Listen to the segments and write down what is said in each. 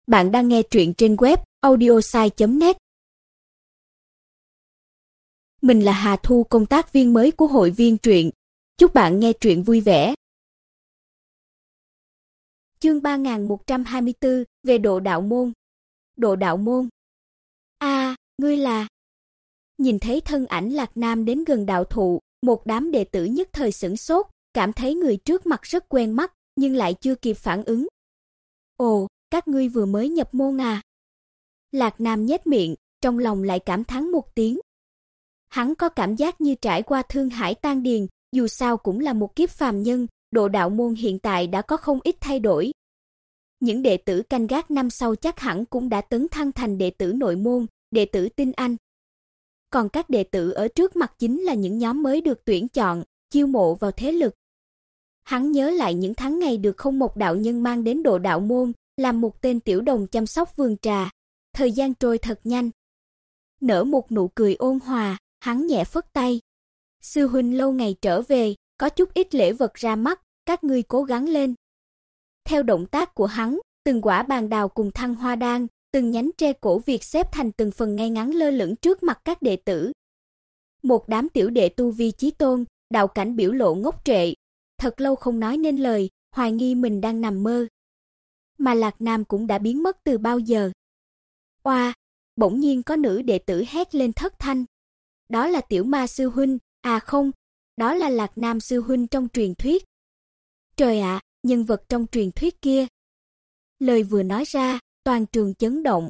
Bạn đang nghe truyện trên web audiosai.net. Mình là Hà Thu, công tác viên mới của hội viên truyện. Chúc bạn nghe truyện vui vẻ. Chương 3124, về Độ Đạo Môn. Độ Đạo Môn. Ngươi là... Nhìn thấy thân ảnh Lạc Nam đến gần đạo thụ, một đám đệ tử nhất thời sửng sốt, cảm thấy người trước mặt rất quen mắt, nhưng lại chưa kịp phản ứng. Ồ, các ngươi vừa mới nhập môn à? Lạc Nam nhếch miệng, trong lòng lại cảm thán một tiếng. Hắn có cảm giác như trải qua thương hải tan điền, dù sao cũng là một kiếp phàm nhân, Độ Đạo Môn hiện tại đã có không ít thay đổi. Những đệ tử canh gác năm sau chắc hẳn cũng đã tấn thăng thành đệ tử nội môn, đệ tử tinh anh. Còn các đệ tử ở trước mặt chính là những nhóm mới được tuyển chọn, chiêu mộ vào thế lực. Hắn nhớ lại những tháng ngày được Không Mộc đạo nhân mang đến Độ Đạo Môn, làm một tên tiểu đồng chăm sóc vườn trà. Thời gian trôi thật nhanh. Nở một nụ cười ôn hòa, hắn nhẹ phất tay. Sư huynh lâu ngày trở về, có chút ít lễ vật ra mắt, các ngươi cố gắng lên. Theo động tác của hắn, từng quả bàn đào cùng thăng hoa đan, từng nhánh tre cổ Việt xếp thành từng phần ngay ngắn lơ lửng trước mặt các đệ tử. Một đám tiểu đệ tu vi chí tôn, đạo cảnh biểu lộ ngốc trệ, thật lâu không nói nên lời, hoài nghi mình đang nằm mơ. Mà Lạc Nam cũng đã biến mất từ bao giờ. Oa, bỗng nhiên có nữ đệ tử hét lên thất thanh. Đó là Tiểu Ma sư huynh, à không, đó là Lạc Nam sư huynh trong truyền thuyết. Trời ạ, nhân vật trong truyền thuyết kia. Lời vừa nói ra, toàn trường chấn động.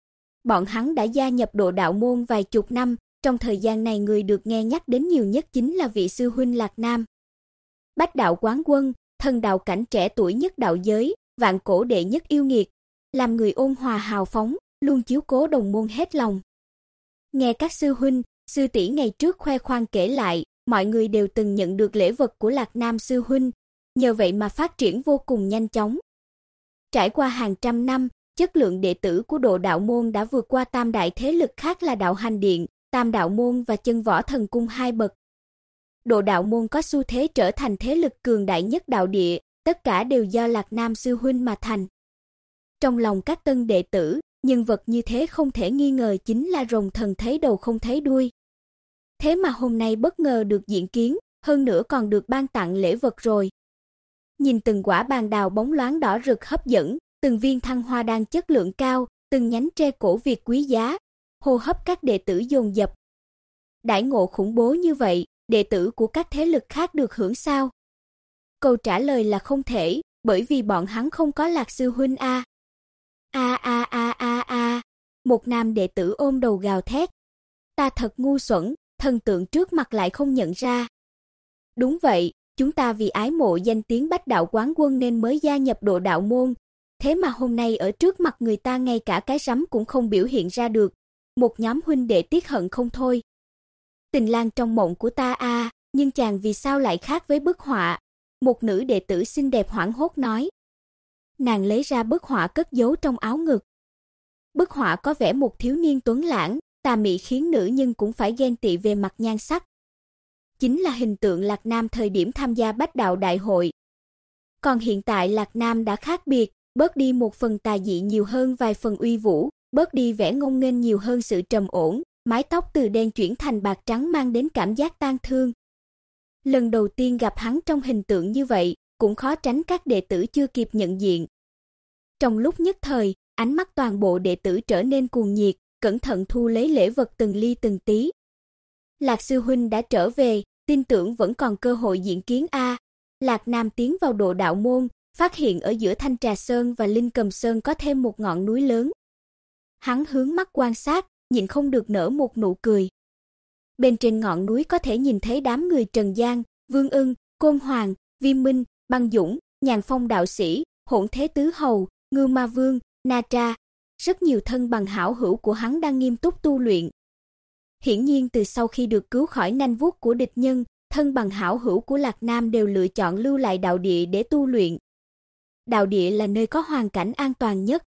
Bọn hắn đã gia nhập Độ Đạo Môn vài chục năm, trong thời gian này người được nghe nhắc đến nhiều nhất chính là vị sư huynh Lạc Nam. Bách đạo quán quân, thần đạo cảnh trẻ tuổi nhất đạo giới, vạn cổ đệ nhất yêu nghiệt, làm người ôn hòa hào phóng, luôn chiếu cố đồng môn hết lòng. Nghe các sư huynh, sư tỷ ngày trước khoe khoang kể lại, mọi người đều từng nhận được lễ vật của Lạc Nam sư huynh, nhờ vậy mà phát triển vô cùng nhanh chóng. Trải qua hàng trăm năm, chất lượng đệ tử của Độ Đạo Môn đã vượt qua tam đại thế lực khác là Đạo Hành Điện, Tam Đạo Môn và Chân Võ Thần Cung hai bậc. Độ Đạo Môn có xu thế trở thành thế lực cường đại nhất đạo địa, tất cả đều do Lạc Nam sư huynh mà thành. Trong lòng các tân đệ tử, nhân vật như thế không thể nghi ngờ chính là rồng thần thấy đầu không thấy đuôi. Thế mà hôm nay bất ngờ được diện kiến, hơn nữa còn được ban tặng lễ vật rồi. Nhìn từng quả bàn đào bóng loáng đỏ rực hấp dẫn, từng viên thăng hoa đan chất lượng cao, từng nhánh tre cổ Việt quý giá, hô hấp các đệ tử dồn dập. Đãi ngộ khủng bố như vậy, đệ tử của các thế lực khác được hưởng sao? Câu trả lời là không thể, bởi vì bọn hắn không có Lạc sư huynh a. Một nam đệ tử ôm đầu gào thét. Ta thật ngu xuẩn, thần tượng trước mặt lại không nhận ra. Đúng vậy, chúng ta vì ái mộ danh tiếng Bách đạo quán quân nên mới gia nhập Độ Đạo Môn, thế mà hôm nay ở trước mặt người ta ngay cả cái rắm cũng không biểu hiện ra được. Một nhóm huynh đệ tiếc hận không thôi. Tình lang trong mộng của ta a, nhưng chàng vì sao lại khác với bức họa? Một nữ đệ tử xinh đẹp hoảng hốt nói. Nàng lấy ra bức họa cất giấu trong áo ngực. Bức họa có vẻ một thiếu niên tuấn lãng, tà mị khiến nữ nhân cũng phải ghen tị về mặt nhan sắc. Chính là hình tượng Lạc Nam thời điểm tham gia Bách đạo đại hội. Còn hiện tại Lạc Nam đã khác biệt, bớt đi một phần tà dị nhiều hơn vài phần uy vũ, bớt đi vẻ ngông nghênh nhiều hơn sự trầm ổn, mái tóc từ đen chuyển thành bạc trắng mang đến cảm giác tang thương. Lần đầu tiên gặp hắn trong hình tượng như vậy, cũng khó tránh các đệ tử chưa kịp nhận diện. Trong lúc nhất thời, ánh mắt toàn bộ đệ tử trở nên cuồng nhiệt, cẩn thận thu lấy lễ vật từng ly từng tí. Lạc sư huynh đã trở về, tin tưởng vẫn còn cơ hội diện kiến a. Lạc Nam tiến vào Độ Đạo Môn, phát hiện ở giữa Thanh Trà Sơn và Linh Cầm Sơn có thêm một ngọn núi lớn. Hắn hướng mắt quan sát, nhịn không được nở một nụ cười. Bên trên ngọn núi có thể nhìn thấy đám người Trần Gian, Vương Ưng, Côn Hoàng, Viêm Minh, Băng Dũng, Nhàn Phong đạo sĩ, Hỗn Thế Tứ Hầu, Ngưu Ma Vương, Na Tra. Rất nhiều thân bằng hảo hữu của hắn đang nghiêm túc tu luyện. Hiển nhiên từ sau khi được cứu khỏi nanh vuốt của địch nhân, thân bằng hảo hữu của Lạc Nam đều lựa chọn lưu lại đạo địa để tu luyện. Đạo địa là nơi có hoàn cảnh an toàn nhất.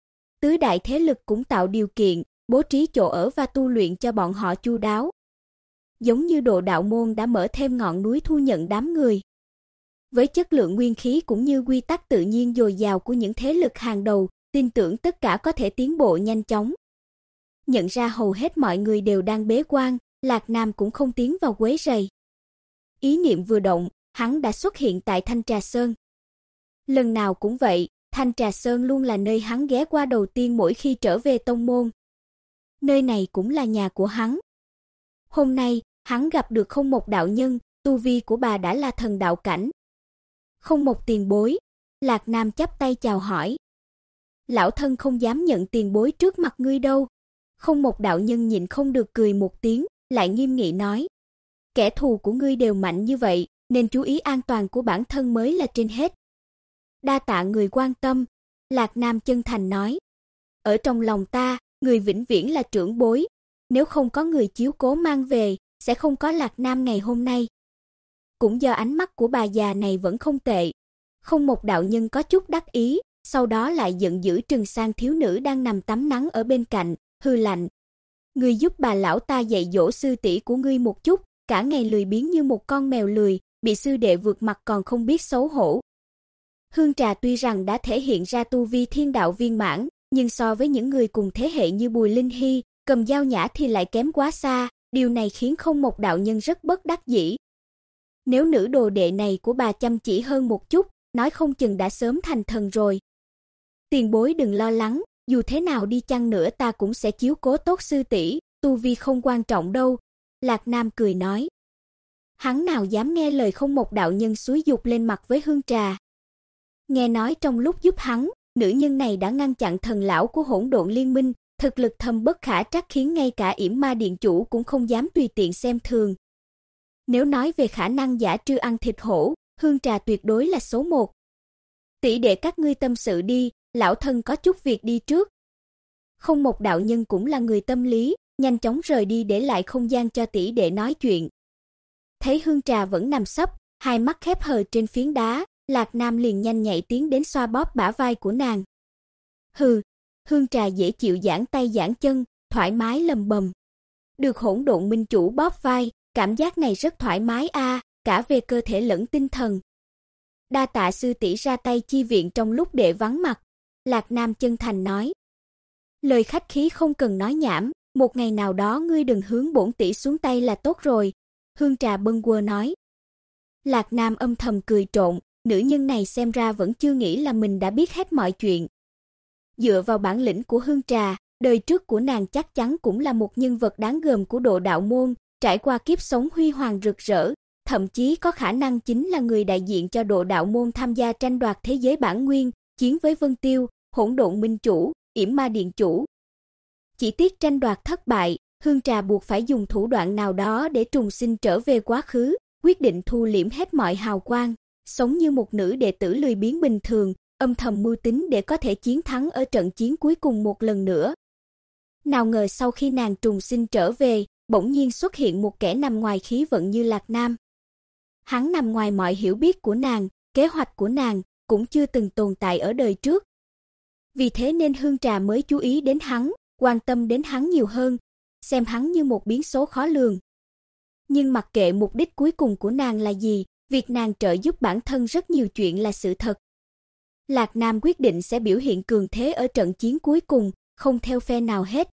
Tứ đại thế lực cũng tạo điều kiện, bố trí chỗ ở và tu luyện cho bọn họ chu đáo. Giống như Độ Đạo Môn đã mở thêm ngọn núi thu nhận đám người. Với chất lượng nguyên khí cũng như quy tắc tự nhiên dồi dào của những thế lực hàng đầu, tin tưởng tất cả có thể tiến bộ nhanh chóng. Nhận ra hầu hết mọi người đều đang bế quan, Lạc Nam cũng không tiến vào quấy rầy. Ý niệm vừa động, hắn đã xuất hiện tại Thanh Trà Sơn. Lần nào cũng vậy, Thanh Trà Sơn luôn là nơi hắn ghé qua đầu tiên mỗi khi trở về tông môn. Nơi này cũng là nhà của hắn. Hôm nay, hắn gặp được Không Mộc đạo nhân, tu vi của bà đã là thần đạo cảnh. Không Mộc tiền bối, Lạc Nam chắp tay chào hỏi. Lão thân không dám nhận tiền bối trước mặt ngươi đâu. Không Mộc đạo nhân nhịn không được cười một tiếng, lại nghiêm nghị nói. Kẻ thù của ngươi đều mạnh như vậy, nên chú ý an toàn của bản thân mới là trên hết. Đa tạ người quan tâm, Lạc Nam chân thành nói. Ở trong lòng ta, người vĩnh viễn là trưởng bối. Nếu không có người chiếu cố mang về, sẽ không có Lạc Nam ngày hôm nay. Cũng do ánh mắt của bà già này vẫn không tệ. Không Mộc đạo nhân có chút đắc ý, sau đó lại giận dữ trừng sang thiếu nữ đang nằm tắm nắng ở bên cạnh, hừ lạnh. Ngươi giúp bà lão ta dạy dỗ sư tỷ của ngươi một chút, cả ngày lười biếng như một con mèo lười, bị sư đệ vượt mặt còn không biết xấu hổ. Hương Trà tuy rằng đã thể hiện ra tu vi thiên đạo viên mãn, nhưng so với những người cùng thế hệ như Bùi Linh Hy, Cầm Dao Nhã thì lại kém quá xa, điều này khiến Không Mộc đạo nhân rất bất đắc dĩ. Nếu nữ đồ đệ này của bà chăm chỉ hơn một chút, nói không chừng đã sớm thành thần rồi. Tiền bối đừng lo lắng, dù thế nào đi chăng nữa ta cũng sẽ chiếu cố tốt sư tỷ, tu vi không quan trọng đâu, Lạc Nam cười nói. Hắn nào dám nghe lời Không Mộc đạo nhân xúi giục lên mặt với Hương Trà. Nghe nói trong lúc giúp hắn, nữ nhân này đã ngăn chặn thần lão của Hỗn Độn Liên Minh, thực lực thâm bất khả trắc khiến ngay cả Yểm Ma điện chủ cũng không dám tùy tiện xem thường. Nếu nói về khả năng giả trư ăn thịt hổ, Hương Trà tuyệt đối là số 1. Tỷ đệ các ngươi tâm sự đi, lão thân có chút việc đi trước. Không Mộc đạo nhân cũng là người tâm lý, nhanh chóng rời đi để lại không gian cho tỷ đệ nói chuyện. Thấy Hương Trà vẫn nằm sấp, hai mắt khép hờ trên phiến đá, Lạc Nam liền nhanh nhạy tiến đến xoa bóp bả vai của nàng. Hừ, Hương Trà dễ chịu giãn tay giãn chân, thoải mái lầm bầm. Được Hỗn Độn Minh chủ bóp vai, cảm giác này rất thoải mái a, cả về cơ thể lẫn tinh thần. Đa tạ sư tỷ ra tay chi viện trong lúc đệ vắng mặt, Lạc Nam chân thành nói. Lời khách khí không cần nói nhảm, một ngày nào đó ngươi đừng hướng bổn tỷ xuống tay là tốt rồi, Hương Trà bâng quơ nói. Lạc Nam âm thầm cười trộn, nữ nhân này xem ra vẫn chưa nghĩ là mình đã biết hết mọi chuyện. Dựa vào bản lĩnh của Hương Trà, đời trước của nàng chắc chắn cũng là một nhân vật đáng gờm của Độ Đạo môn, trải qua kiếp sống huy hoàng rực rỡ, thậm chí có khả năng chính là người đại diện cho Độ Đạo môn tham gia tranh đoạt thế giới bản nguyên, chiến với Vân Tiêu, Hỗn Độn Minh chủ, Yểm Ma điện chủ. Chỉ tiếc tranh đoạt thất bại, Hương Trà buộc phải dùng thủ đoạn nào đó để trùng sinh trở về quá khứ, quyết định thu liễm hết mọi hào quang, sống như một nữ đệ tử lười biếng bình thường, âm thầm mưu tính để có thể chiến thắng ở trận chiến cuối cùng một lần nữa. Nào ngờ sau khi nàng trùng sinh trở về, bỗng nhiên xuất hiện một kẻ nằm ngoài khí vận như Lạc Nam. Hắn nằm ngoài mọi hiểu biết của nàng, kế hoạch của nàng cũng chưa từng tồn tại ở đời trước. Vì thế nên Hương Trà mới chú ý đến hắn, quan tâm đến hắn nhiều hơn, xem hắn như một biến số khó lường. Nhưng mặc kệ mục đích cuối cùng của nàng là gì, việc nàng trợ giúp bản thân rất nhiều chuyện là sự thật. Lạc Nam quyết định sẽ biểu hiện cường thế ở trận chiến cuối cùng, không theo phe nào hết.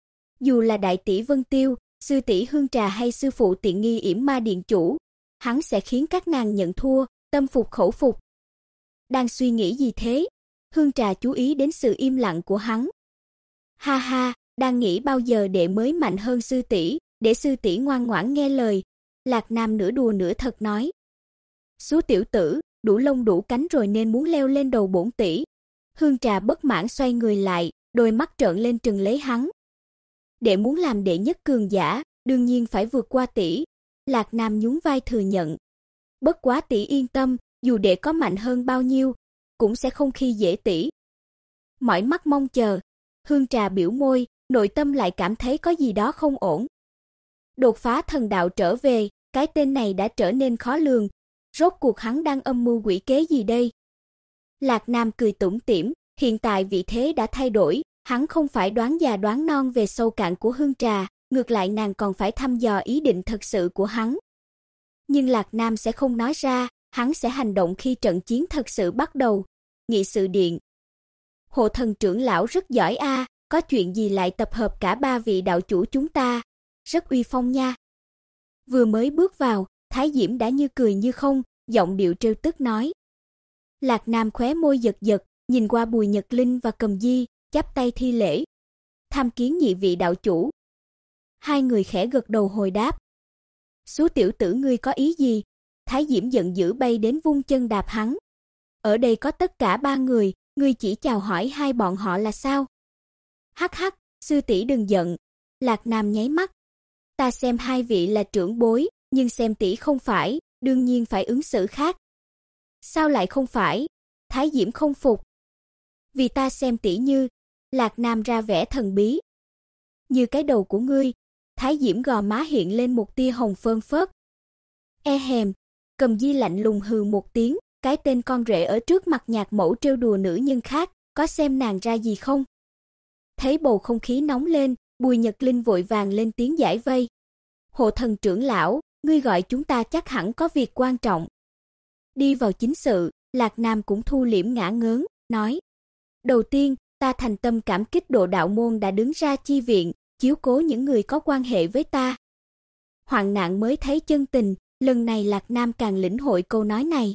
Dù là đại tỷ Vân Tiêu, sư tỷ Hương Trà hay sư phụ tiện nghi Yểm Ma điện chủ, hắn sẽ khiến các nàng nhận thua, tâm phục khẩu phục. Đang suy nghĩ gì thế? Hương Trà chú ý đến sự im lặng của hắn. Ha ha, đang nghĩ bao giờ đệ mới mạnh hơn sư tỷ, để sư tỷ ngoan ngoãn nghe lời. Lạc Nam nửa đùa nửa thật nói. Số tiểu tử, đủ lông đủ cánh rồi nên muốn leo lên đầu bổn tỷ. Hương Trà bất mãn xoay người lại, đôi mắt trợn lên trừng lấy hắn. Đệ muốn làm đệ nhất cường giả, đương nhiên phải vượt qua tỷ. Lạc Nam nhún vai thừa nhận. Bất quá tỷ yên tâm, dù đệ có mạnh hơn bao nhiêu, cũng sẽ không khi dễ tỷ. Mỏi mắt mong chờ. Hương Trà biểu môi, nội tâm lại cảm thấy có gì đó không ổn. Đột phá thần đạo trở về, cái tên này đã trở nên khó lường. Rốt cuộc hắn đang âm mưu quỷ kế gì đây? Lạc Nam cười tủm tỉm, hiện tại vị thế đã thay đổi, hắn không phải đoán già đoán non về sâu cạn của Hương Trà, ngược lại nàng còn phải thăm dò ý định thật sự của hắn. Nhưng Lạc Nam sẽ không nói ra, hắn sẽ hành động khi trận chiến thật sự bắt đầu. Nghị sự điện. Hộ Thần trưởng lão rất giỏi a, có chuyện gì lại tập hợp cả ba vị đạo chủ chúng ta, rất uy phong nha. Vừa mới bước vào, Thái Diễm đã như cười như không, giọng điệu trêu tức nói. Lạc Nam khóe môi giật giật, nhìn qua Bùi Nhật Linh và Cầm Di, chắp tay thi lễ. Tham kiến nhị vị đạo chủ. Hai người khẽ gật đầu hồi đáp. Xú tiểu tử ngươi có ý gì? Thái Diễm giận dữ bay đến vung chân đạp hắn. Ở đây có tất cả ba người, ngươi chỉ chào hỏi hai bọn họ là sao? Hắc hắc, sư tỷ đừng giận. Lạc Nam nháy mắt. Ta xem hai vị là trưởng bối, nhưng xem tỷ không phải, đương nhiên phải ứng xử khác. Sao lại không phải? Thái Diễm không phục. Vì ta xem tỷ như, Lạc Nam ra vẻ thần bí. Như cái đầu của ngươi. Thái Diễm gò má hiện lên một tia hồng phơn phớt. E hèm, Cầm Di lạnh lùng hừ một tiếng, cái tên con rể ở trước mặt nhạc mẫu trêu đùa nữ nhân khác, có xem nàng ra gì không? Thấy bầu không khí nóng lên, Bùi Nhật Linh vội vàng lên tiếng giải vây. Hộ Thần trưởng lão, ngươi gọi chúng ta chắc hẳn có việc quan trọng. Đi vào chính sự, Lạc Nam cũng thu liễm ngã ngớn, nói. Đầu tiên, ta thành tâm cảm kích Độ Đạo môn đã đứng ra chi viện, chiếu cố những người có quan hệ với ta. Hoạn nạn mới thấy chân tình, lần này Lạc Nam càng lĩnh hội câu nói này.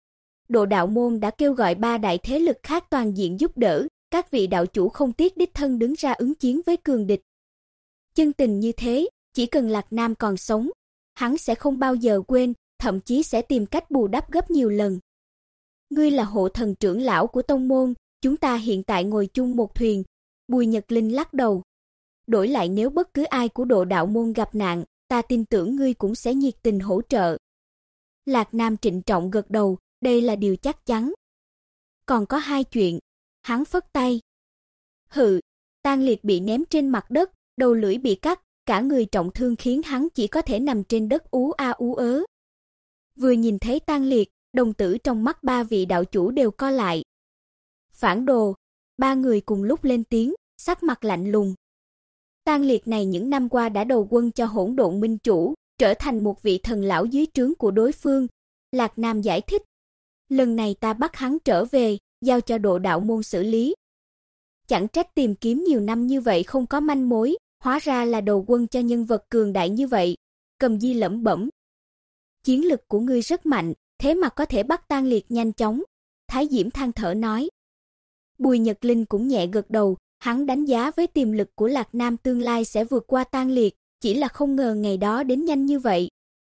Độ Đạo môn đã kêu gọi ba đại thế lực khác toàn diện giúp đỡ, các vị đạo chủ không tiếc đích thân đứng ra ứng chiến với cường địch. Chân tình như thế, chỉ cần Lạc Nam còn sống, hắn sẽ không bao giờ quên, thậm chí sẽ tìm cách bù đắp gấp nhiều lần. Ngươi là hộ thần trưởng lão của tông môn, chúng ta hiện tại ngồi chung một thuyền. Bùi Nhật Linh lắc đầu. Đổi lại nếu bất cứ ai của Độ Đạo môn gặp nạn, ta tin tưởng ngươi cũng sẽ nhiệt tình hỗ trợ. Lạc Nam trịnh trọng gật đầu, đây là điều chắc chắn. Còn có hai chuyện. Hắn phất tay. Hừ, Tang Liệt bị ném trên mặt đất, đầu lưỡi bị cắt, cả người trọng thương khiến hắn chỉ có thể nằm trên đất ú a ú ớ. Vừa nhìn thấy Tang Liệt, đồng tử trong mắt ba vị đạo chủ đều co lại. Phản đồ, ba người cùng lúc lên tiếng, sắc mặt lạnh lùng. Tang Liệt này những năm qua đã đầu quân cho Hỗn Độn Minh chủ, trở thành một vị thần lão dưới trướng của đối phương. Lạc Nam giải thích. Lần này ta bắt hắn trở về, giao cho Độ Đạo môn xử lý. Chẳng trách tìm kiếm nhiều năm như vậy không có manh mối, hóa ra là đầu quân cho nhân vật cường đại như vậy. Cầm Di lẩm bẩm. Chiến lực của ngươi rất mạnh, thế mà có thể bắt Tang Liệt nhanh chóng. Thái Diễm than thở nói. Bùi Nhật Linh cũng nhẹ gật đầu, hắn đánh giá với tiềm lực của Lạc Nam tương lai sẽ vượt qua Tang Liệt, chỉ là không ngờ ngày đó đến nhanh như vậy.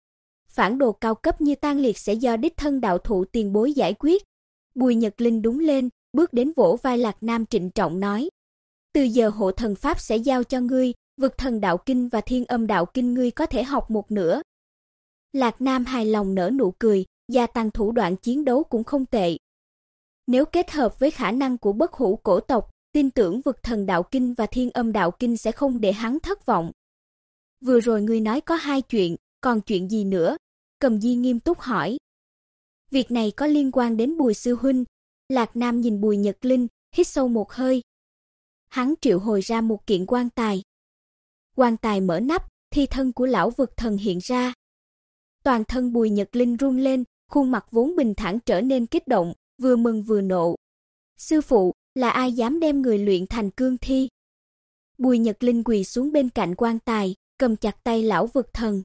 Phản đồ cao cấp như Tang Liệt sẽ do đích thân đạo thụ tiền bối giải quyết. Bùi Nhật Linh đúng lên, bước đến vỗ vai Lạc Nam trịnh trọng nói. Từ giờ hộ thần pháp sẽ giao cho ngươi, vực thần đạo kinh và thiên âm đạo kinh ngươi có thể học một nửa. Lạc Nam hài lòng nở nụ cười, gia tăng thủ đoạn chiến đấu cũng không tệ. Nếu kết hợp với khả năng của bất hủ cổ tộc, tin tưởng vực thần đạo kinh và thiên âm đạo kinh sẽ không để hắn thất vọng. Vừa rồi ngươi nói có hai chuyện, còn chuyện gì nữa? Cầm Di nghiêm túc hỏi. Việc này có liên quan đến Bùi sư huynh. Lạc Nam nhìn Bùi Nhật Linh, hít sâu một hơi. Hắn triệu hồi ra một kiện quan tài. Quan tài mở nắp, thi thân của lão vực thần hiện ra. Toàn thân Bùi Nhật Linh run lên, khuôn mặt vốn bình thản trở nên kích động, vừa mừng vừa nộ. Sư phụ, là ai dám đem người luyện thành cương thi? Bùi Nhật Linh quỳ xuống bên cạnh quan tài, cầm chặt tay lão vực thần.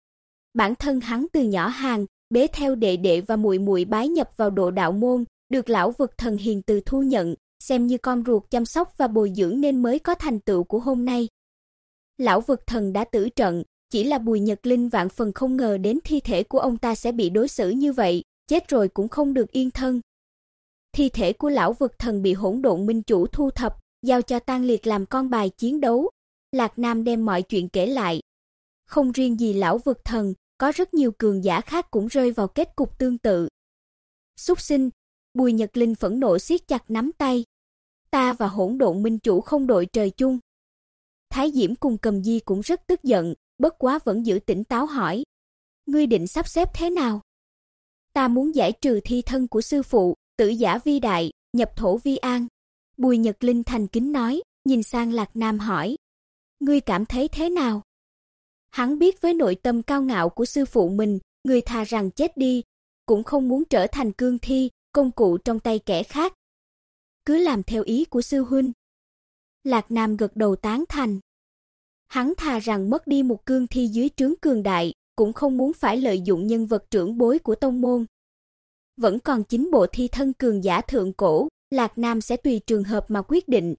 Bản thân hắn từ nhỏ hàng, bế theo đệ đệ và muội muội bái nhập vào Độ Đạo môn, được lão vực thần hiền từ thu nhận, xem như con ruột chăm sóc và bồi dưỡng nên mới có thành tựu của hôm nay. Lão vực thần đã tử trận, chỉ là Bùi Nhật Linh vạn phần không ngờ đến thi thể của ông ta sẽ bị đối xử như vậy, chết rồi cũng không được yên thân. Thi thể của lão vực thần bị Hỗn Độn Minh chủ thu thập, giao cho Tang Liệt làm con bài chiến đấu. Lạc Nam đem mọi chuyện kể lại. Không riêng gì lão vực thần, có rất nhiều cường giả khác cũng rơi vào kết cục tương tự. Súc sinh, Bùi Nhật Linh phẫn nộ siết chặt nắm tay. Ta và Hỗn Độn Minh chủ không đội trời chung. Thái Diễm cùng Cầm Di cũng rất tức giận, bất quá vẫn giữ tỉnh táo hỏi. Ngươi định sắp xếp thế nào? Ta muốn giải trừ thi thân của sư phụ, tử giả vi đại, nhập thổ vi an. Bùi Nhật Linh thành kính nói, nhìn sang Lạc Nam hỏi. Ngươi cảm thấy thế nào? Hắn biết với nội tâm cao ngạo của sư phụ mình, người thà rằng chết đi, cũng không muốn trở thành cương thi, công cụ trong tay kẻ khác. cứ làm theo ý của sư huynh. Lạc Nam gật đầu tán thành. Hắn thà rằng mất đi một cương thi dưới trướng cường đại, cũng không muốn phải lợi dụng nhân vật trưởng bối của tông môn. Vẫn còn 9 bộ thi thân cường giả thượng cổ, Lạc Nam sẽ tùy trường hợp mà quyết định.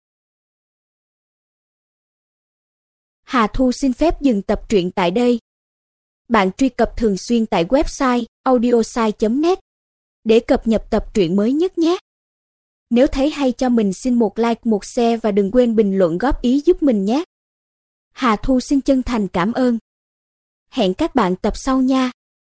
Hà Thu xin phép dừng tập truyện tại đây. Bạn truy cập thường xuyên tại website audiosai.net để cập nhật tập truyện mới nhất nhé. Nếu thấy hay cho mình xin một like, một share và đừng quên bình luận góp ý giúp mình nhé. Hà Thu xin chân thành cảm ơn. Hẹn các bạn tập sau nha.